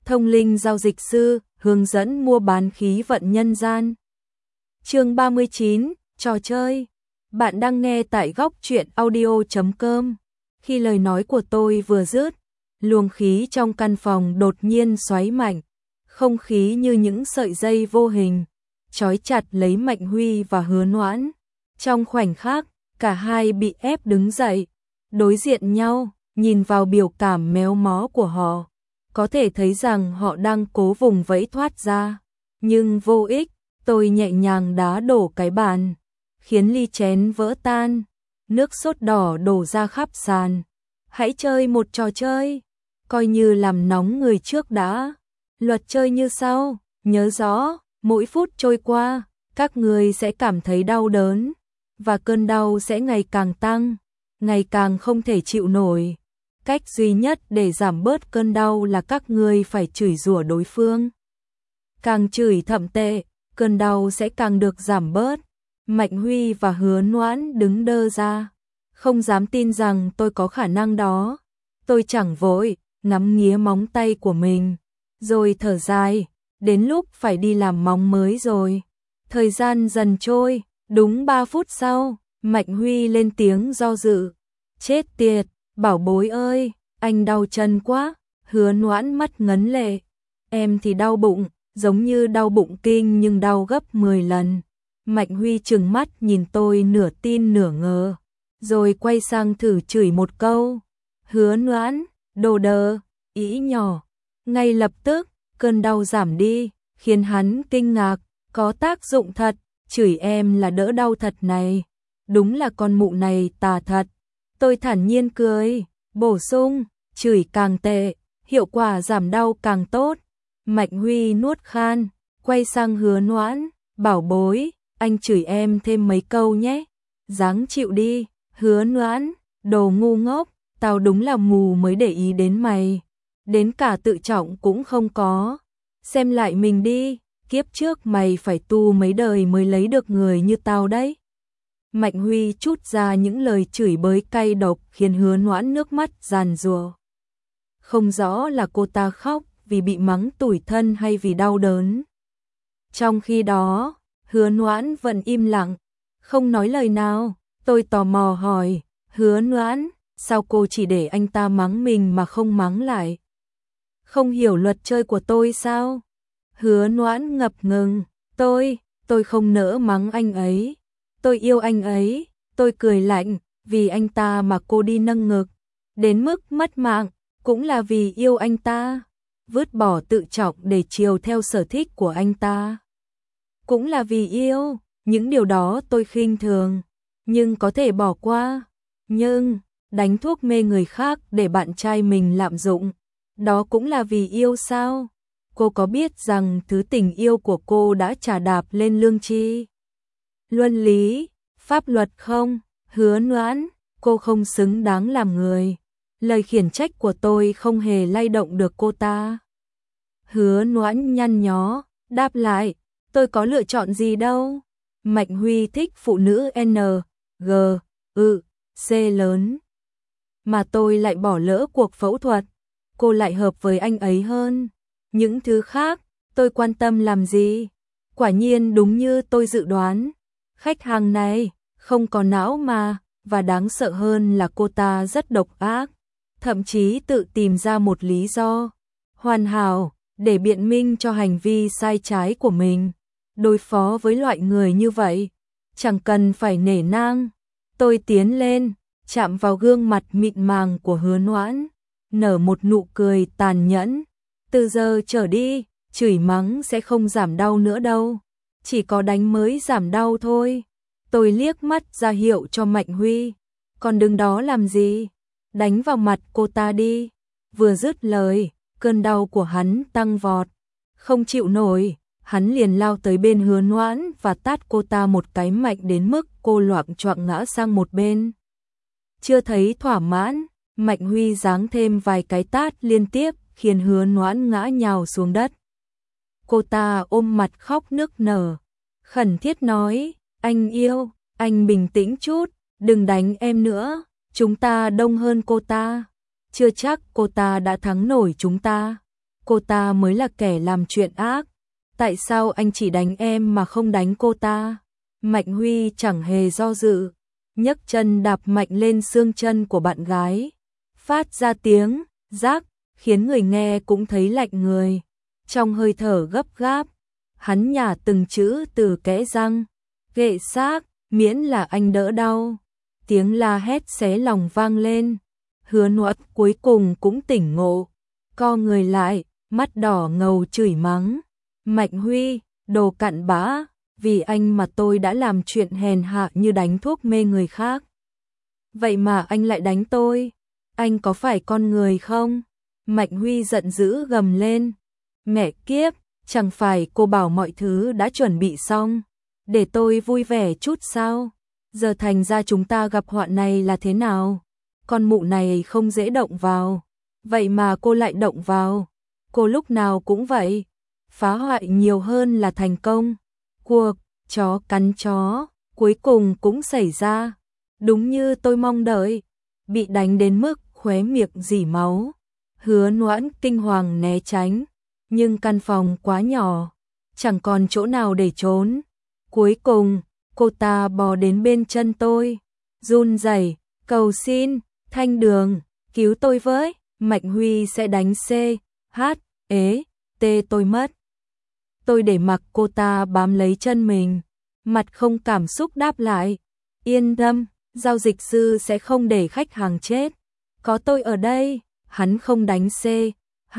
Thông linh giao dịch sư, hướng dẫn mua bán khí vận nhân gian. Chương 39, trò chơi. Bạn đang nghe tại góc truyện audio.com. Khi lời nói của tôi vừa dứt, luồng khí trong căn phòng đột nhiên xoáy mạnh, không khí như những sợi dây vô hình, trói chặt lấy Mạnh Huy và Hứa Noãn. Trong khoảnh khắc, cả hai bị ép đứng dậy, đối diện nhau, nhìn vào biểu cảm méo mó của họ. Có thể thấy rằng họ đang cố vùng vẫy thoát ra, nhưng vô ích. Tôi nhẹ nhàng đá đổ cái bàn, khiến ly chén vỡ tan, nước sốt đỏ đổ ra khắp sàn. Hãy chơi một trò chơi, coi như làm nóng người trước đã. Luật chơi như sau, nhớ rõ, mỗi phút trôi qua, các người sẽ cảm thấy đau đớn, và cơn đau sẽ ngày càng tăng, ngày càng không thể chịu nổi. Cách duy nhất để giảm bớt cơn đau là các người phải chửi rủa đối phương. Càng chửi thậm tệ, cơn đau sẽ càng được giảm bớt. Mạnh Huy và Hứa Noãn đứng đơ ra, không dám tin rằng tôi có khả năng đó. Tôi chẳng vội, ngắm nghía móng tay của mình, rồi thở dài, đến lúc phải đi làm móng mới rồi. Thời gian dần trôi, đúng 3 phút sau, Mạnh Huy lên tiếng do dự. Chết tiệt, bảo bối ơi, anh đau chân quá. Hứa Noãn mắt ngấn lệ. Em thì đau bụng, giống như đau bụng kinh nhưng đau gấp 10 lần. Mạnh Huy trừng mắt nhìn tôi nửa tin nửa ngờ, rồi quay sang thử chửi một câu. Hứa Noãn, đồ đờ, ý nhỏ. Ngay lập tức, cơn đau giảm đi, khiến hắn kinh ngạc, có tác dụng thật, chửi em là đỡ đau thật này. Đúng là con mụ này tà thật. Tôi thản nhiên cười, bổ sung, chửi càng tệ, hiệu quả giảm đau càng tốt. Mạnh Huy nuốt khan, quay sang Hứa Noãn, bảo bối, anh chửi em thêm mấy câu nhé. Ráng chịu đi. Hứa Noãn, đồ ngu ngốc, tao đúng là mù mới để ý đến mày. Đến cả tự trọng cũng không có. Xem lại mình đi, kiếp trước mày phải tu mấy đời mới lấy được người như tao đấy. Mạnh Huy trút ra những lời chửi bới cay độc khiến Hứa Noãn nước mắt giàn giụa. Không rõ là cô ta khóc vì bị mắng tủi thân hay vì đau đớn. Trong khi đó, Hứa Noãn vẫn im lặng, không nói lời nào. Tôi tò mò hỏi, Hứa Noãn, sao cô chỉ để anh ta mắng mình mà không mắng lại? Không hiểu luật chơi của tôi sao? Hứa Noãn ngập ngừng, tôi không nỡ mắng anh ấy. Tôi yêu anh ấy. Tôi cười lạnh, vì anh ta mà cô đi nâng ngực, đến mức mất mạng, cũng là vì yêu anh ta. Vứt bỏ tự trọng để chiều theo sở thích của anh ta, cũng là vì yêu. Những điều đó tôi khinh thường, nhưng có thể bỏ qua. Nhưng, đánh thuốc mê người khác để bạn trai mình lạm dụng, đó cũng là vì yêu sao? Cô có biết rằng thứ tình yêu của cô đã chà đạp lên lương tri, luân lý, pháp luật không? Hứa Noãn, cô không xứng đáng làm người. Lời khiển trách của tôi không hề lay động được cô ta. Hứa Noãn nhăn nhó, đáp lại, tôi có lựa chọn gì đâu. Mạnh Huy thích phụ nữ N, G, C lớn, mà tôi lại bỏ lỡ cuộc phẫu thuật. Cô lại hợp với anh ấy hơn. Những thứ khác, tôi quan tâm làm gì? Quả nhiên đúng như tôi dự đoán. Khách hàng này, không có não mà, và đáng sợ hơn là cô ta rất độc ác. Thậm chí tự tìm ra một lý do hoàn hảo để biện minh cho hành vi sai trái của mình. Đối phó với loại người như vậy, chẳng cần phải nể nang. Tôi tiến lên, chạm vào gương mặt mịn màng của Hứa Noãn, nở một nụ cười tàn nhẫn. Từ giờ trở đi, chửi mắng sẽ không giảm đau nữa đâu, chỉ có đánh mới giảm đau thôi. Tôi liếc mắt ra hiệu cho Mạnh Huy, còn đứng đó làm gì? Đánh vào mặt cô ta đi. Vừa dứt lời, cơn đau của hắn tăng vọt. Không chịu nổi, hắn liền lao tới bên Hứa Noãn và tát cô ta một cái mạnh đến mức cô loạng choạng ngã sang một bên. Chưa thấy thỏa mãn, Mạnh Huy giáng thêm vài cái tát liên tiếp khiến Hứa Noãn ngã nhào xuống đất. Cô ta ôm mặt khóc nức nở, khẩn thiết nói, anh yêu, anh bình tĩnh chút, đừng đánh em nữa, chúng ta đông hơn cô ta, chưa chắc cô ta đã thắng nổi chúng ta. cô ta mới là kẻ làm chuyện ác. Tại sao anh chỉ đánh em mà không đánh cô ta? Mạnh Huy chẳng hề do dự, nhấc chân đạp mạnh lên xương chân của bạn gái, phát ra tiếng rác, khiến người nghe cũng thấy lạnh người. Trong hơi thở gấp gáp, hắn nhả từng chữ từ kẽ răng, ghệ xác, miễn là anh đỡ đau. Tiếng la hét xé lòng vang lên. Hứa Nuốt cuối cùng cũng tỉnh ngộ, co người lại, mắt đỏ ngầu chửi mắng. Mạnh Huy, đồ cặn bã, vì anh mà tôi đã làm chuyện hèn hạ như đánh thuốc mê người khác. Vậy mà anh lại đánh tôi, anh có phải con người không? Mạnh Huy giận dữ gầm lên. Mẹ kiếp, chẳng phải cô bảo mọi thứ đã chuẩn bị xong, để tôi vui vẻ chút sao? Giờ thành ra chúng ta gặp họa này là thế nào? Con mụ này không dễ động vào, vậy mà cô lại động vào. Cô lúc nào cũng vậy, phá hoại nhiều hơn là thành công. Cuộc chó cắn chó cuối cùng cũng xảy ra, đúng như tôi mong đợi, bị đánh đến mức khóe miệng rỉ máu. Hứa Noãn kinh hoàng né tránh, nhưng căn phòng quá nhỏ, chẳng còn chỗ nào để trốn. Cuối cùng, cô ta bò đến bên chân tôi, run rẩy, cầu xin, Thanh Đường, cứu tôi với, Mạnh Huy sẽ đánh C, H, T tôi mất. Tôi để mặc cô ta bám lấy chân mình, mặt không cảm xúc đáp lại, yên tâm, giao dịch sư sẽ không để khách hàng chết. Có tôi ở đây, hắn không đánh C, H,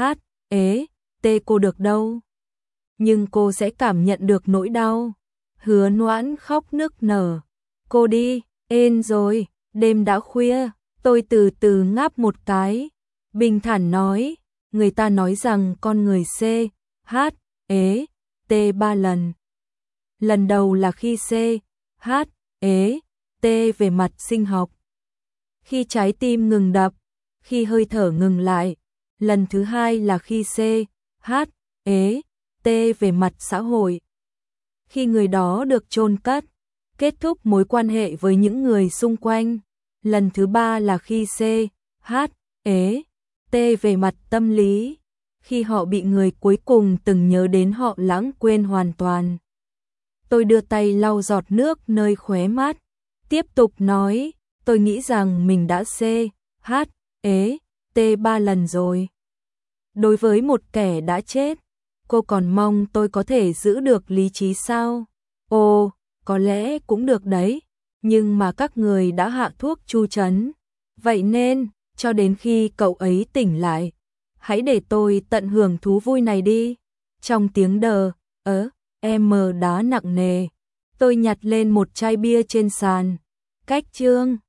T cô được đâu. Nhưng cô sẽ cảm nhận được nỗi đau. Hứa Noãn khóc nức nở. Cô đi, ên rồi, đêm đã khuya, tôi từ từ ngáp một cái. Bình thản nói, người ta nói rằng con người C, H, T 3 lần. Lần đầu là khi C, H, T về mặt sinh học. Khi trái tim ngừng đập, khi hơi thở ngừng lại. Lần thứ hai là khi C, H, T về mặt xã hội. Khi người đó được chôn cất, kết thúc mối quan hệ với những người xung quanh. Lần thứ ba là khi C, H, T về mặt tâm lý. Khi họ bị người cuối cùng từng nhớ đến họ lãng quên hoàn toàn. Tôi đưa tay lau giọt nước nơi khóe mắt, tiếp tục nói, tôi nghĩ rằng mình đã C, H, T 3 lần rồi. Đối với một kẻ đã chết, cô còn mong tôi có thể giữ được lý trí sao? Ồ, có lẽ cũng được đấy, nhưng mà các người đã hạ thuốc chu trấn. Vậy nên, cho đến khi cậu ấy tỉnh lại, hãy để tôi tận hưởng thú vui này đi. Trong tiếng đờ, đá nặng nề, tôi nhặt lên một chai bia trên sàn. Cách chương